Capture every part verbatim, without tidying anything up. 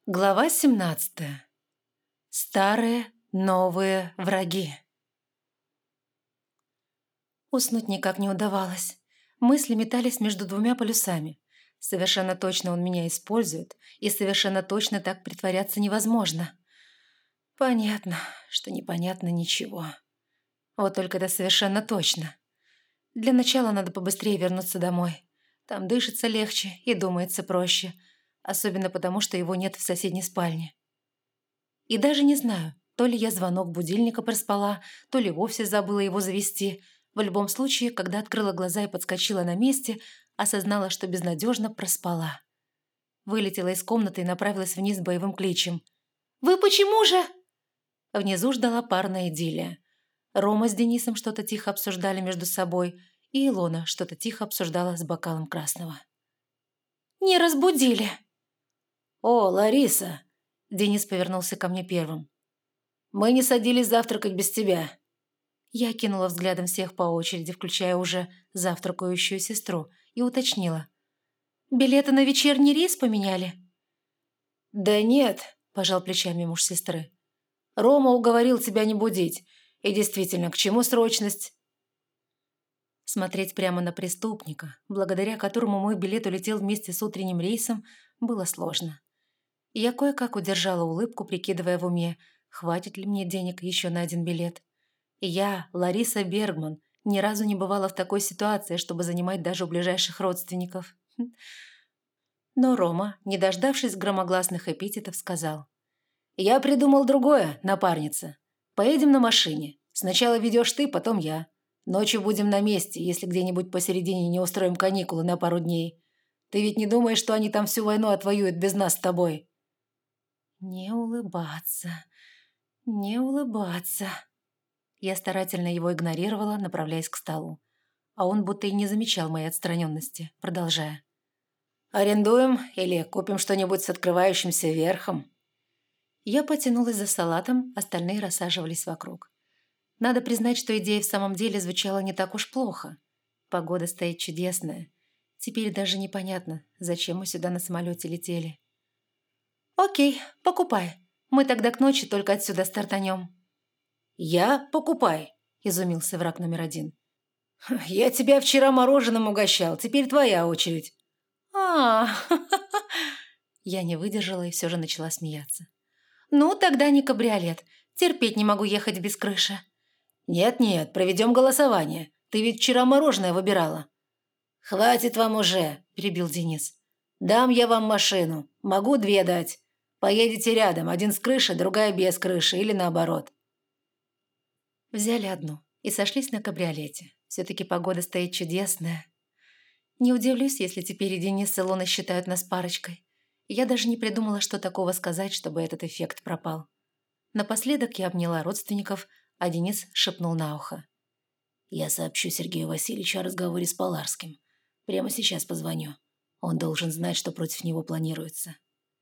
Глава семнадцатая. Старые новые враги. Уснуть никак не удавалось. Мысли метались между двумя полюсами. Совершенно точно он меня использует, и совершенно точно так притворяться невозможно. Понятно, что непонятно ничего. Вот только это совершенно точно. Для начала надо побыстрее вернуться домой. Там дышится легче и думается проще. Особенно потому, что его нет в соседней спальне. И даже не знаю, то ли я звонок будильника проспала, то ли вовсе забыла его завести. В любом случае, когда открыла глаза и подскочила на месте, осознала, что безнадежно проспала. Вылетела из комнаты и направилась вниз боевым кличем. «Вы почему же?» Внизу ждала парная идиллия. Рома с Денисом что-то тихо обсуждали между собой, и Илона что-то тихо обсуждала с бокалом красного. «Не разбудили!» «О, Лариса!» Денис повернулся ко мне первым. «Мы не садились завтракать без тебя». Я кинула взглядом всех по очереди, включая уже завтракающую сестру, и уточнила. «Билеты на вечерний рейс поменяли?» «Да нет», – пожал плечами муж сестры. «Рома уговорил тебя не будить. И действительно, к чему срочность?» Смотреть прямо на преступника, благодаря которому мой билет улетел вместе с утренним рейсом, было сложно. Я кое-как удержала улыбку, прикидывая в уме, хватит ли мне денег еще на один билет. Я, Лариса Бергман, ни разу не бывала в такой ситуации, чтобы занимать даже у ближайших родственников. Но Рома, не дождавшись громогласных эпитетов, сказал. «Я придумал другое, напарница. Поедем на машине. Сначала ведешь ты, потом я. Ночью будем на месте, если где-нибудь посередине не устроим каникулы на пару дней. Ты ведь не думаешь, что они там всю войну отвоюют без нас с тобой?» Не улыбаться, не улыбаться. Я старательно его игнорировала, направляясь к столу. А он будто и не замечал моей отстраненности, продолжая. «Арендуем или купим что-нибудь с открывающимся верхом?» Я потянулась за салатом, остальные рассаживались вокруг. Надо признать, что идея в самом деле звучала не так уж плохо. Погода стоит чудесная. Теперь даже непонятно, зачем мы сюда на самолете летели. «Окей, покупай. Мы тогда к ночи только отсюда стартанем». «Я покупай», – изумился враг номер один. «Я тебя вчера мороженым угощал, теперь твоя очередь». а Я не выдержала и все же начала смеяться. «Ну, тогда не кабриолет. Терпеть не могу ехать без крыши». «Нет-нет, проведем голосование. Ты ведь вчера мороженое выбирала». «Хватит вам уже», – перебил Денис. «Дам я вам машину. Могу две дать. Поедете рядом, один с крыши, другая без крыши, или наоборот». Взяли одну и сошлись на кабриолете. Все-таки погода стоит чудесная. Не удивлюсь, если теперь и Денис с Илоной считают нас парочкой. Я даже не придумала, что такого сказать, чтобы этот эффект пропал. Напоследок я обняла родственников, а Денис шепнул на ухо. «Я сообщу Сергею Васильевичу о разговоре с Поларским. Прямо сейчас позвоню. Он должен знать, что против него планируется».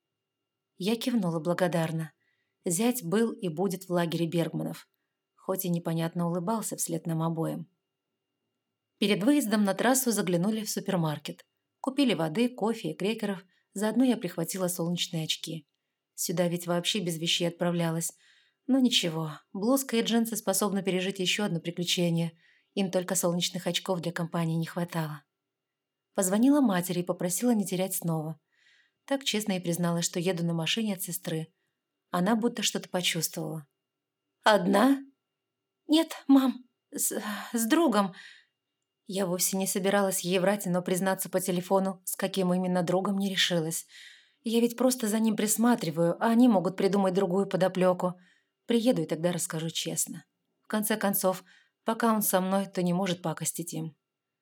Я кивнула благодарно. Зять был и будет в лагере Бергманов. Хоть и непонятно улыбался вслед нам обоим. Перед выездом на трассу заглянули в супермаркет. Купили воды, кофе и крекеров, заодно я прихватила солнечные очки. Сюда ведь вообще без вещей отправлялась. Но ничего, блузка и джинсы способны пережить еще одно приключение. Им только солнечных очков для компании не хватало. Позвонила матери и попросила не терять снова. Так честно и призналась, что еду на машине от сестры. Она будто что-то почувствовала. «Одна?» «Нет, мам, с, с другом». Я вовсе не собиралась ей врать, но признаться по телефону, с каким именно другом, не решилась. Я ведь просто за ним присматриваю, а они могут придумать другую подоплеку. Приеду и тогда расскажу честно. В конце концов, пока он со мной, то не может пакостить им.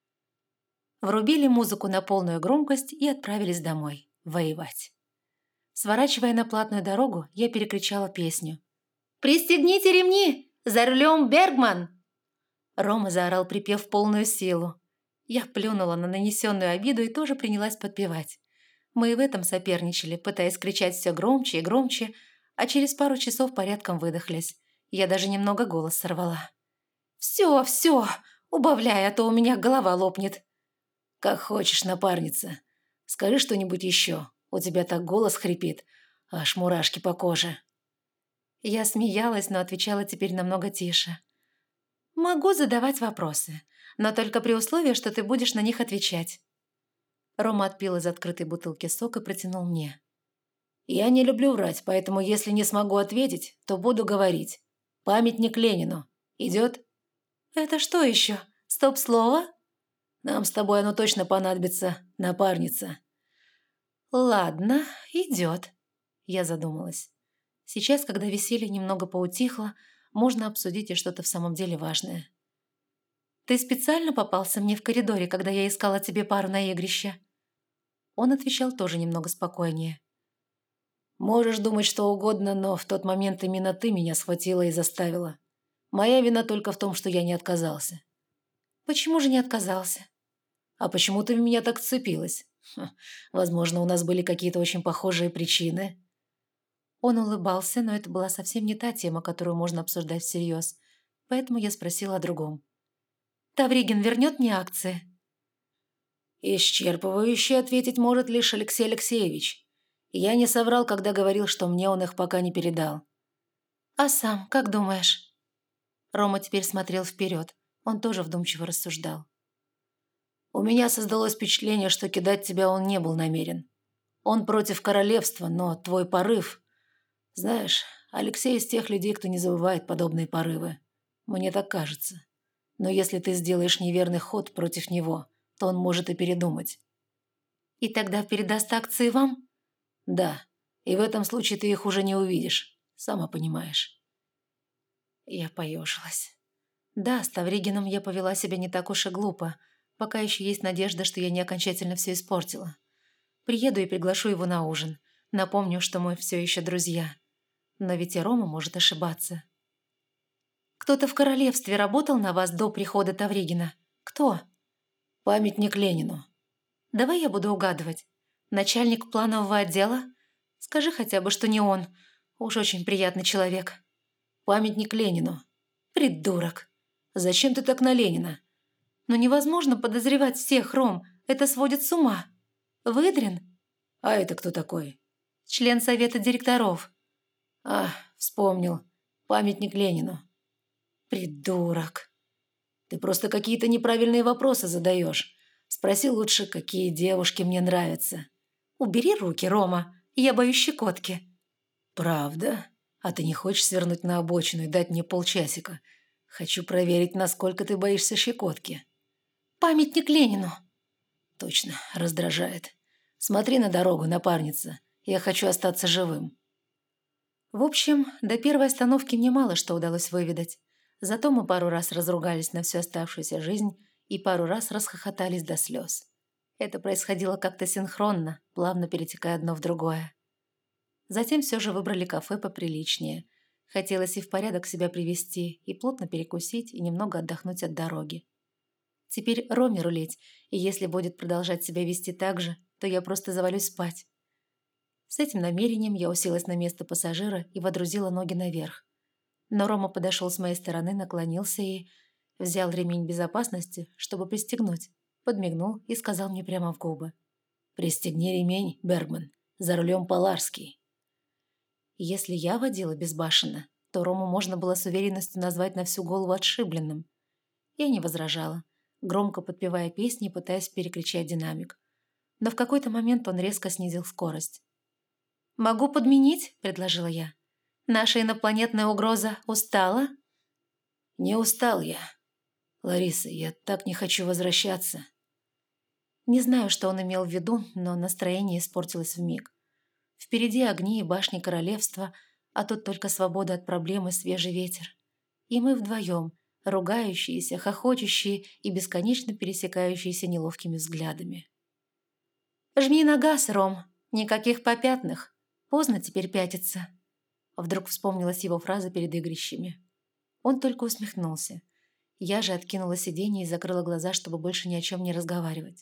Врубили музыку на полную громкость и отправились домой. Воевать. Сворачивая на платную дорогу, я перекричала песню. «Пристегните ремни! За рулем Бергман!» Рома заорал припев в полную силу. Я плюнула на нанесенную обиду и тоже принялась подпевать. Мы и в этом соперничали, пытаясь кричать все громче и громче, а через пару часов порядком выдохлись. Я даже немного голос сорвала. «Все, все, убавляй, а то у меня голова лопнет». «Как хочешь, напарница. Скажи что-нибудь еще. У тебя так голос хрипит. Аж мурашки по коже. Я смеялась, но отвечала теперь намного тише. «Могу задавать вопросы, но только при условии, что ты будешь на них отвечать». Рома отпил из открытой бутылки сок и протянул мне. «Я не люблю врать, поэтому если не смогу ответить, то буду говорить. Памятник Ленину. Идет?» «Это что еще? Стоп-слово?» «Нам с тобой оно точно понадобится, напарница». «Ладно, идет», – я задумалась. Сейчас, когда веселье немного поутихло, можно обсудить и что-то в самом деле важное. «Ты специально попался мне в коридоре, когда я искала тебе пару на игрище?» Он отвечал тоже немного спокойнее. «Можешь думать что угодно, но в тот момент именно ты меня схватила и заставила. Моя вина только в том, что я не отказался». «Почему же не отказался?» «А почему ты в меня так вцепилась? Ха, возможно, у нас были какие-то очень похожие причины». Он улыбался, но это была совсем не та тема, которую можно обсуждать всерьез, поэтому я спросила о другом. «Тавригин вернет мне акции?» «Исчерпывающе ответить может лишь Алексей Алексеевич. Я не соврал, когда говорил, что мне он их пока не передал». «А сам, как думаешь?» Рома теперь смотрел вперед. Он тоже вдумчиво рассуждал. «У меня создалось впечатление, что кидать тебя он не был намерен. Он против королевства, но твой порыв... Знаешь, Алексей из тех людей, кто не забывает подобные порывы. Мне так кажется. Но если ты сделаешь неверный ход против него, то он может и передумать». «И тогда передаст акции вам?» «Да, и в этом случае ты их уже не увидишь, сама понимаешь». Я поежилась. Да, с Тавригиным я повела себя не так уж и глупо. Пока еще есть надежда, что я не окончательно все испортила. Приеду и приглашу его на ужин. Напомню, что мы все еще друзья. Но ведь и Рома может ошибаться. «Кто-то в королевстве работал на вас до прихода Тавригина? Кто?» «Памятник Ленину». «Давай я буду угадывать. Начальник планового отдела? Скажи хотя бы, что не он. Уж очень приятный человек». «Памятник Ленину». «Придурок». «Зачем ты так на Ленина?» «Но невозможно подозревать всех, Ром. Это сводит с ума. Выдрин?» «А это кто такой?» «Член совета директоров». «А, вспомнил. Памятник Ленину». «Придурок». «Ты просто какие-то неправильные вопросы задаешь. Спроси лучше, какие девушки мне нравятся». «Убери руки, Рома. Я боюсь щекотки». «Правда? А ты не хочешь свернуть на обочину и дать мне полчасика? Хочу проверить, насколько ты боишься щекотки». «Памятник Ленину». «Точно, раздражает. Смотри на дорогу, напарница. Я хочу остаться живым». В общем, до первой остановки мне мало что удалось выведать. Зато мы пару раз разругались на всю оставшуюся жизнь и пару раз расхохотались до слез. Это происходило как-то синхронно, плавно перетекая одно в другое. Затем все же выбрали кафе поприличнее. Хотелось и в порядок себя привести, и плотно перекусить, и немного отдохнуть от дороги. Теперь Роме рулить, и если будет продолжать себя вести так же, то я просто завалюсь спать. С этим намерением я уселась на место пассажира и водрузила ноги наверх. Но Рома подошел с моей стороны, наклонился и взял ремень безопасности, чтобы пристегнуть, подмигнул и сказал мне прямо в губы. «Пристегни ремень, Бергман. За рулем Поларский». Если я водила безбашенно, то Рому можно было с уверенностью назвать на всю голову отшибленным. Я не возражала, громко подпевая песни и пытаясь перекричать динамик. Но в какой-то момент он резко снизил скорость. «Могу подменить?» – предложила я. «Наша инопланетная угроза устала?» «Не устал я. Лариса, я так не хочу возвращаться». Не знаю, что он имел в виду, но настроение испортилось вмиг. Впереди огни и башни королевства, а тут только свобода от проблем и свежий ветер. И мы вдвоем, ругающиеся, хохочущие и бесконечно пересекающиеся неловкими взглядами. «Жми на газ, Ром, никаких попятных. Поздно теперь пятиться». Вдруг вспомнилась его фраза перед игрищами. Он только усмехнулся. Я же откинула сиденье и закрыла глаза, чтобы больше ни о чем не разговаривать.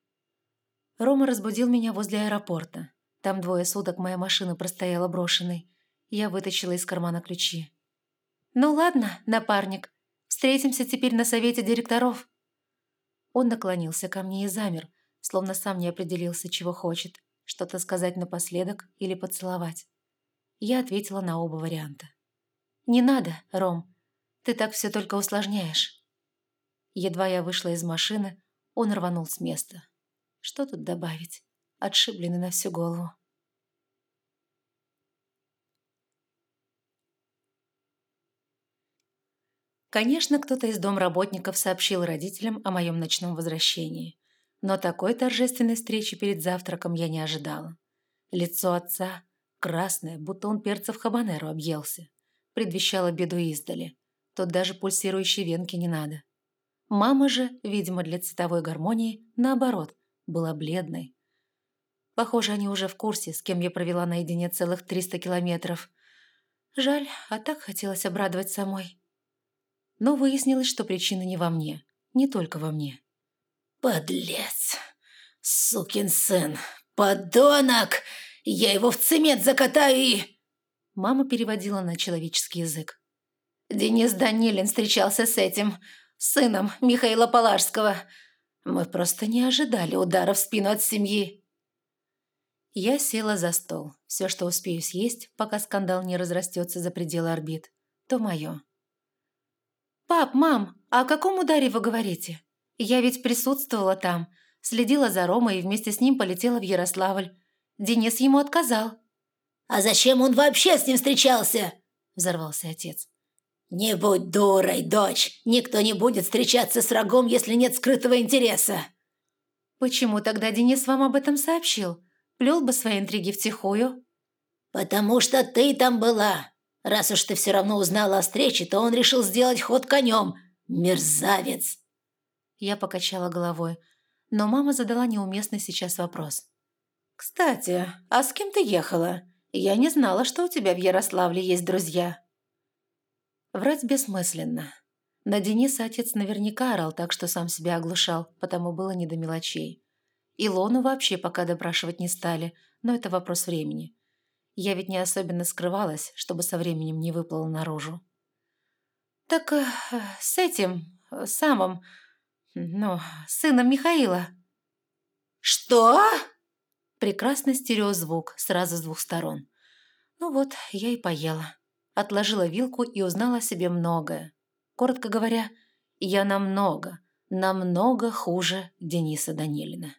Рома разбудил меня возле аэропорта. Там двое суток моя машина простояла брошенной. Я вытащила из кармана ключи. «Ну ладно, напарник, встретимся теперь на совете директоров». Он наклонился ко мне и замер, словно сам не определился, чего хочет. Что-то сказать напоследок или поцеловать? Я ответила на оба варианта. «Не надо, Ром. Ты так все только усложняешь». Едва я вышла из машины, он рванул с места. Что тут добавить? Отшибленный на всю голову. Конечно, кто-то из домработников сообщил родителям о моем ночном возвращении. Но такой торжественной встречи перед завтраком я не ожидала. Лицо отца, красное, будто он перцев хабанеро объелся, предвещало беду издали. Тут даже пульсирующей венки не надо. Мама же, видимо, для цветовой гармонии, наоборот, была бледной. Похоже, они уже в курсе, с кем я провела наедине целых триста километров. Жаль, а так хотелось обрадовать самой. Но выяснилось, что причина не во мне, не только во мне. «Подлец! Сукин сын! Подонок! Я его в цемент закатаю и...» Мама переводила на человеческий язык. «Денис Данилин встречался с этим, сыном Михаила Полажского. Мы просто не ожидали удара в спину от семьи». Я села за стол. Все, что успею съесть, пока скандал не разрастется за пределы орбит, то мое. «Пап, мам, а о каком ударе вы говорите? Я ведь присутствовала там, следила за Ромой и вместе с ним полетела в Ярославль. Денис ему отказал». «А зачем он вообще с ним встречался?» – взорвался отец. «Не будь дурой, дочь. Никто не будет встречаться с врагом, если нет скрытого интереса». «Почему тогда Денис вам об этом сообщил? Плел бы свои интриги втихую». «Потому что ты там была. Раз уж ты все равно узнала о встрече, то он решил сделать ход конем. Мерзавец!» Я покачала головой, но мама задала неуместный сейчас вопрос. «Кстати, а с кем ты ехала? Я не знала, что у тебя в Ярославле есть друзья». Врать бессмысленно. На Дениса отец наверняка орал так, что сам себя оглушал, потому было не до мелочей. Илону вообще пока допрашивать не стали, но это вопрос времени. Я ведь не особенно скрывалась, чтобы со временем не выплыло наружу. «Так э, с этим, э, самым, ну, сыном Михаила». «Что?» Прекрасный стереозвук сразу с двух сторон. Ну вот, я и поела. Отложила вилку и узнала о себе многое. Коротко говоря, я намного, намного хуже Дениса Данилина.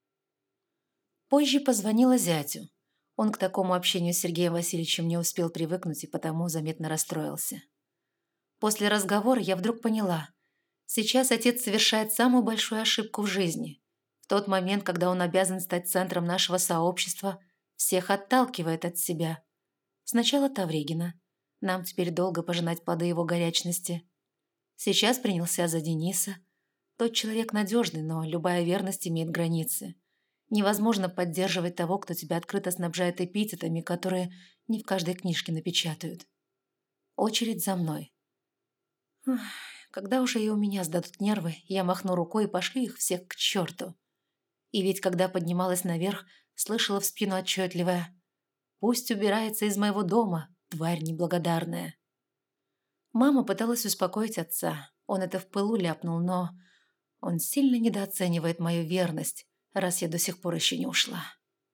Позже позвонила зятю. Он к такому общению с Сергеем Васильевичем не успел привыкнуть и потому заметно расстроился. После разговора я вдруг поняла. Сейчас отец совершает самую большую ошибку в жизни. В тот момент, когда он обязан стать центром нашего сообщества, всех отталкивает от себя. Сначала Тавригина. Нам теперь долго пожинать плоды его горячности. Сейчас принялся за Дениса. Тот человек надежный, но любая верность имеет границы. Невозможно поддерживать того, кто тебя открыто снабжает эпитетами, которые не в каждой книжке напечатают. Очередь за мной. Ах, когда уже и у меня сдадут нервы, я махну рукой и пошлю их всех к черту. И ведь когда поднималась наверх, слышала в спину отчетливое: «Пусть убирается из моего дома, тварь неблагодарная». Мама пыталась успокоить отца. Он это в пылу ляпнул, но он сильно недооценивает мою верность, раз я до сих пор еще не ушла.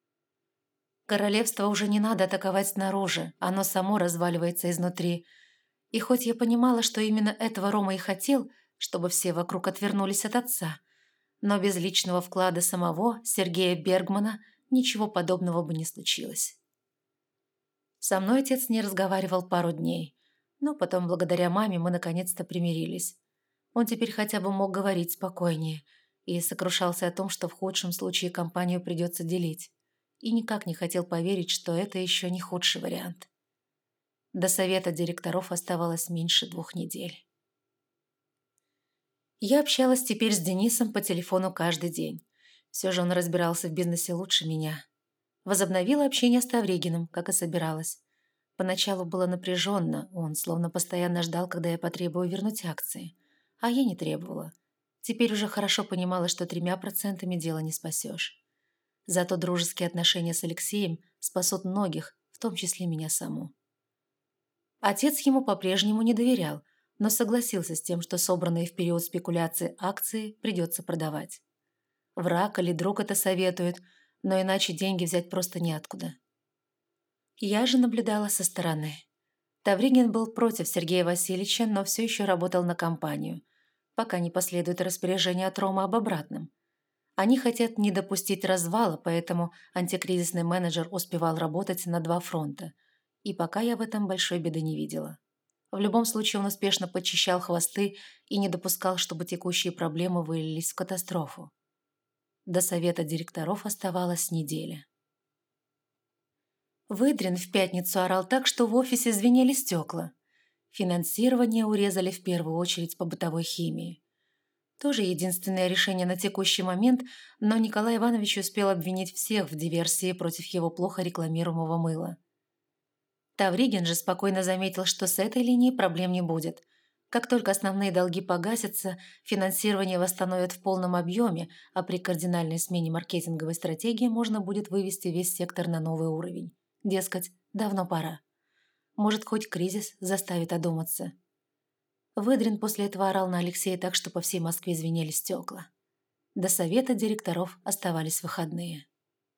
Королевство уже не надо атаковать снаружи, оно само разваливается изнутри. И хоть я понимала, что именно этого Рома и хотел, чтобы все вокруг отвернулись от отца, но без личного вклада самого Сергея Бергмана ничего подобного бы не случилось. Со мной отец не разговаривал пару дней, но потом, благодаря маме, мы наконец-то примирились. Он теперь хотя бы мог говорить спокойнее и сокрушался о том, что в худшем случае компанию придется делить, и никак не хотел поверить, что это еще не худший вариант. До совета директоров оставалось меньше двух недель. Я общалась теперь с Денисом по телефону каждый день. Все же он разбирался в бизнесе лучше меня. Возобновила общение с Тавригиным, как и собиралась. Поначалу было напряженно, он словно постоянно ждал, когда я потребую вернуть акции. А я не требовала. Теперь уже хорошо понимала, что тремя процентами дело не спасешь. Зато дружеские отношения с Алексеем спасут многих, в том числе меня саму. Отец ему по-прежнему не доверял, но согласился с тем, что собранные в период спекуляции акции придется продавать. Враг или друг это советует, но иначе деньги взять просто неоткуда. Я же наблюдала со стороны. Тавригин был против Сергея Васильевича, но все еще работал на компанию, пока не последует распоряжение от Ромы об обратном. Они хотят не допустить развала, поэтому антикризисный менеджер успевал работать на два фронта. И пока я в этом большой беды не видела. В любом случае он успешно подчищал хвосты и не допускал, чтобы текущие проблемы вылились в катастрофу. До совета директоров оставалась неделя. Выдрин в пятницу орал так, что в офисе звенели стекла. Финансирование урезали в первую очередь по бытовой химии. Тоже единственное решение на текущий момент, но Николай Иванович успел обвинить всех в диверсии против его плохо рекламируемого мыла. Тавригин же спокойно заметил, что с этой линией проблем не будет. Как только основные долги погасятся, финансирование восстановят в полном объеме, а при кардинальной смене маркетинговой стратегии можно будет вывести весь сектор на новый уровень. Дескать, давно пора. Может, хоть кризис заставит одуматься. Выдрин после этого орал на Алексея так, что по всей Москве звенели стекла. До совета директоров оставались выходные.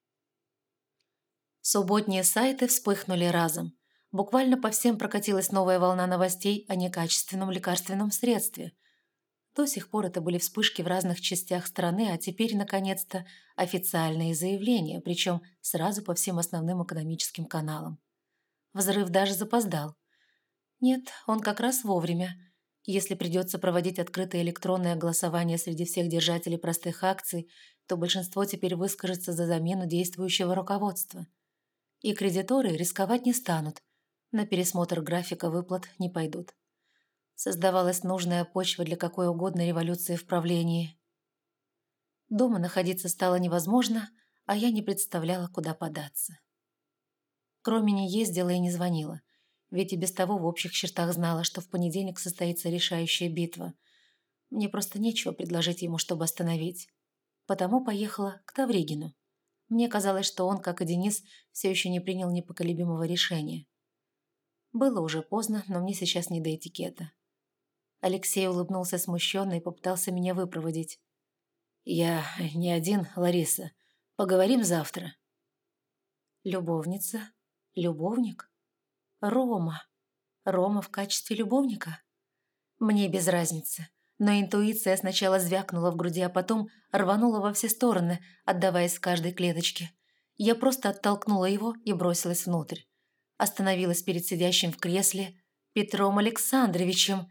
Субботние сайты вспыхнули разом. Буквально по всем прокатилась новая волна новостей о некачественном лекарственном средстве. До сих пор это были вспышки в разных частях страны, а теперь, наконец-то, официальные заявления, причем сразу по всем основным экономическим каналам. Взрыв даже запоздал. Нет, он как раз вовремя. Если придется проводить открытое электронное голосование среди всех держателей простых акций, то большинство теперь выскажется за замену действующего руководства. И кредиторы рисковать не станут, на пересмотр графика выплат не пойдут. Создавалась нужная почва для какой угодно революции в правлении. Дома находиться стало невозможно, а я не представляла, куда податься. Кроме не ездила и не звонила. Ведь и без того в общих чертах знала, что в понедельник состоится решающая битва. Мне просто нечего предложить ему, чтобы остановить. Потому поехала к Тавригину. Мне казалось, что он, как и Денис, все еще не принял непоколебимого решения. Было уже поздно, но мне сейчас не до этикета. Алексей улыбнулся смущенно и попытался меня выпроводить. «Я не один, Лариса. Поговорим завтра». «Любовница? Любовник? Рома. Рома в качестве любовника? Мне без разницы, но интуиция сначала звякнула в груди, а потом рванула во все стороны, отдаваясь каждой клеточке. Я просто оттолкнула его и бросилась внутрь. Остановилась перед сидящим в кресле Петром Александровичем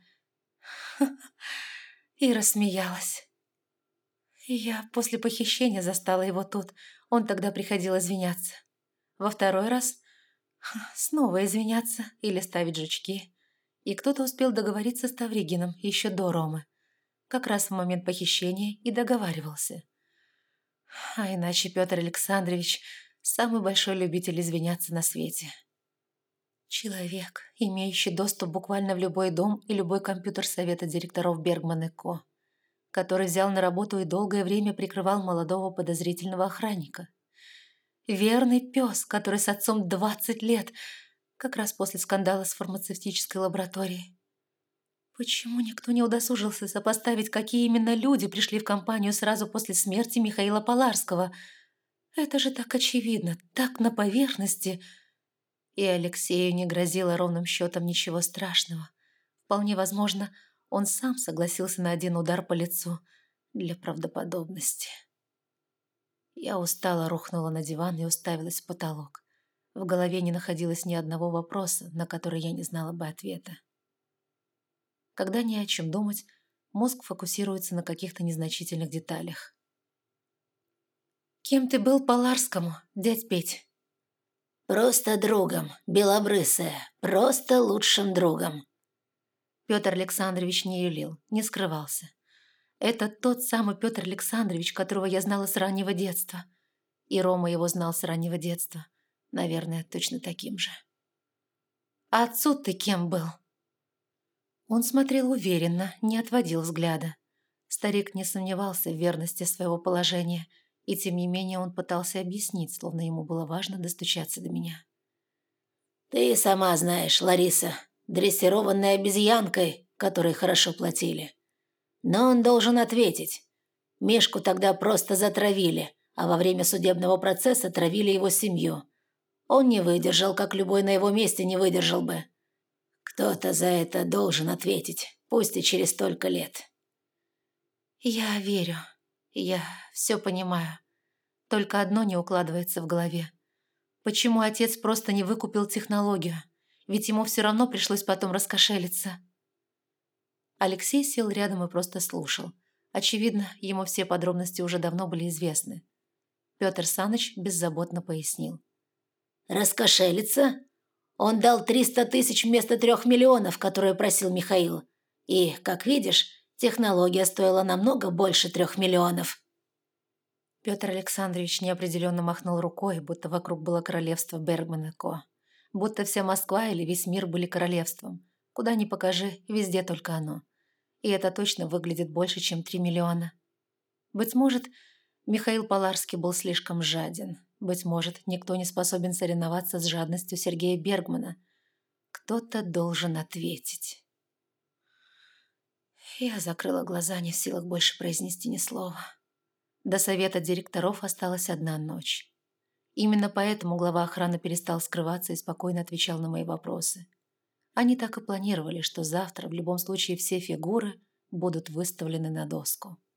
и рассмеялась. Я после похищения застала его тут, он тогда приходил извиняться. Во второй раз снова извиняться или ставить жучки. И кто-то успел договориться с Тавригиным еще до Ромы. Как раз в момент похищения и договаривался. А иначе Петр Александрович – самый большой любитель извиняться на свете. Человек, имеющий доступ буквально в любой дом и любой компьютер совета директоров Бергман и Ко, который взял на работу и долгое время прикрывал молодого подозрительного охранника. Верный пес, который с отцом двадцать лет, как раз после скандала с фармацевтической лабораторией. Почему никто не удосужился сопоставить, какие именно люди пришли в компанию сразу после смерти Михаила Поларского? Это же так очевидно, так на поверхности. И Алексею не грозило ровным счетом ничего страшного. Вполне возможно, он сам согласился на один удар по лицу для правдоподобности. Я устало рухнула на диван и уставилась в потолок. В голове не находилось ни одного вопроса, на который я не знала бы ответа. Когда не о чем думать, мозг фокусируется на каких-то незначительных деталях. «Кем ты был Поларскому, дядь Петь?» «Просто другом, белобрысая, просто лучшим другом». Петр Александрович не юлил, не скрывался. Это тот самый Петр Александрович, которого я знала с раннего детства. И Рома его знал с раннего детства. Наверное, точно таким же. «А отцу ты кем был?» Он смотрел уверенно, не отводил взгляда. Старик не сомневался в верности своего положения, и тем не менее он пытался объяснить, словно ему было важно достучаться до меня. «Ты сама знаешь, Лариса, дрессированной обезьянкой, которой хорошо платили. Но он должен ответить. Мишку тогда просто затравили, а во время судебного процесса травили его семью. Он не выдержал, как любой на его месте не выдержал бы. Кто-то за это должен ответить, пусть и через столько лет. Я верю. Я все понимаю. Только одно не укладывается в голове. Почему отец просто не выкупил технологию? Ведь ему все равно пришлось потом раскошелиться. Алексей сел рядом и просто слушал. Очевидно, ему все подробности уже давно были известны. Петр Саныч беззаботно пояснил. Раскошелиться? Он дал триста тысяч вместо трех миллионов, которые просил Михаил. И, как видишь, технология стоила намного больше трех миллионов. Петр Александрович неопределенно махнул рукой, будто вокруг было королевство Бергман и Ко. Будто вся Москва или весь мир были королевством. Куда ни покажи, везде только оно. И это точно выглядит больше, чем три миллиона. Быть может, Михаил Поларский был слишком жаден. Быть может, никто не способен соревноваться с жадностью Сергея Бергмана. Кто-то должен ответить. Я закрыла глаза, не в силах больше произнести ни слова. До совета директоров осталась одна ночь. Именно поэтому глава охраны перестал скрываться и спокойно отвечал на мои вопросы. Они так и планировали, что завтра в любом случае все фигуры будут выставлены на доску.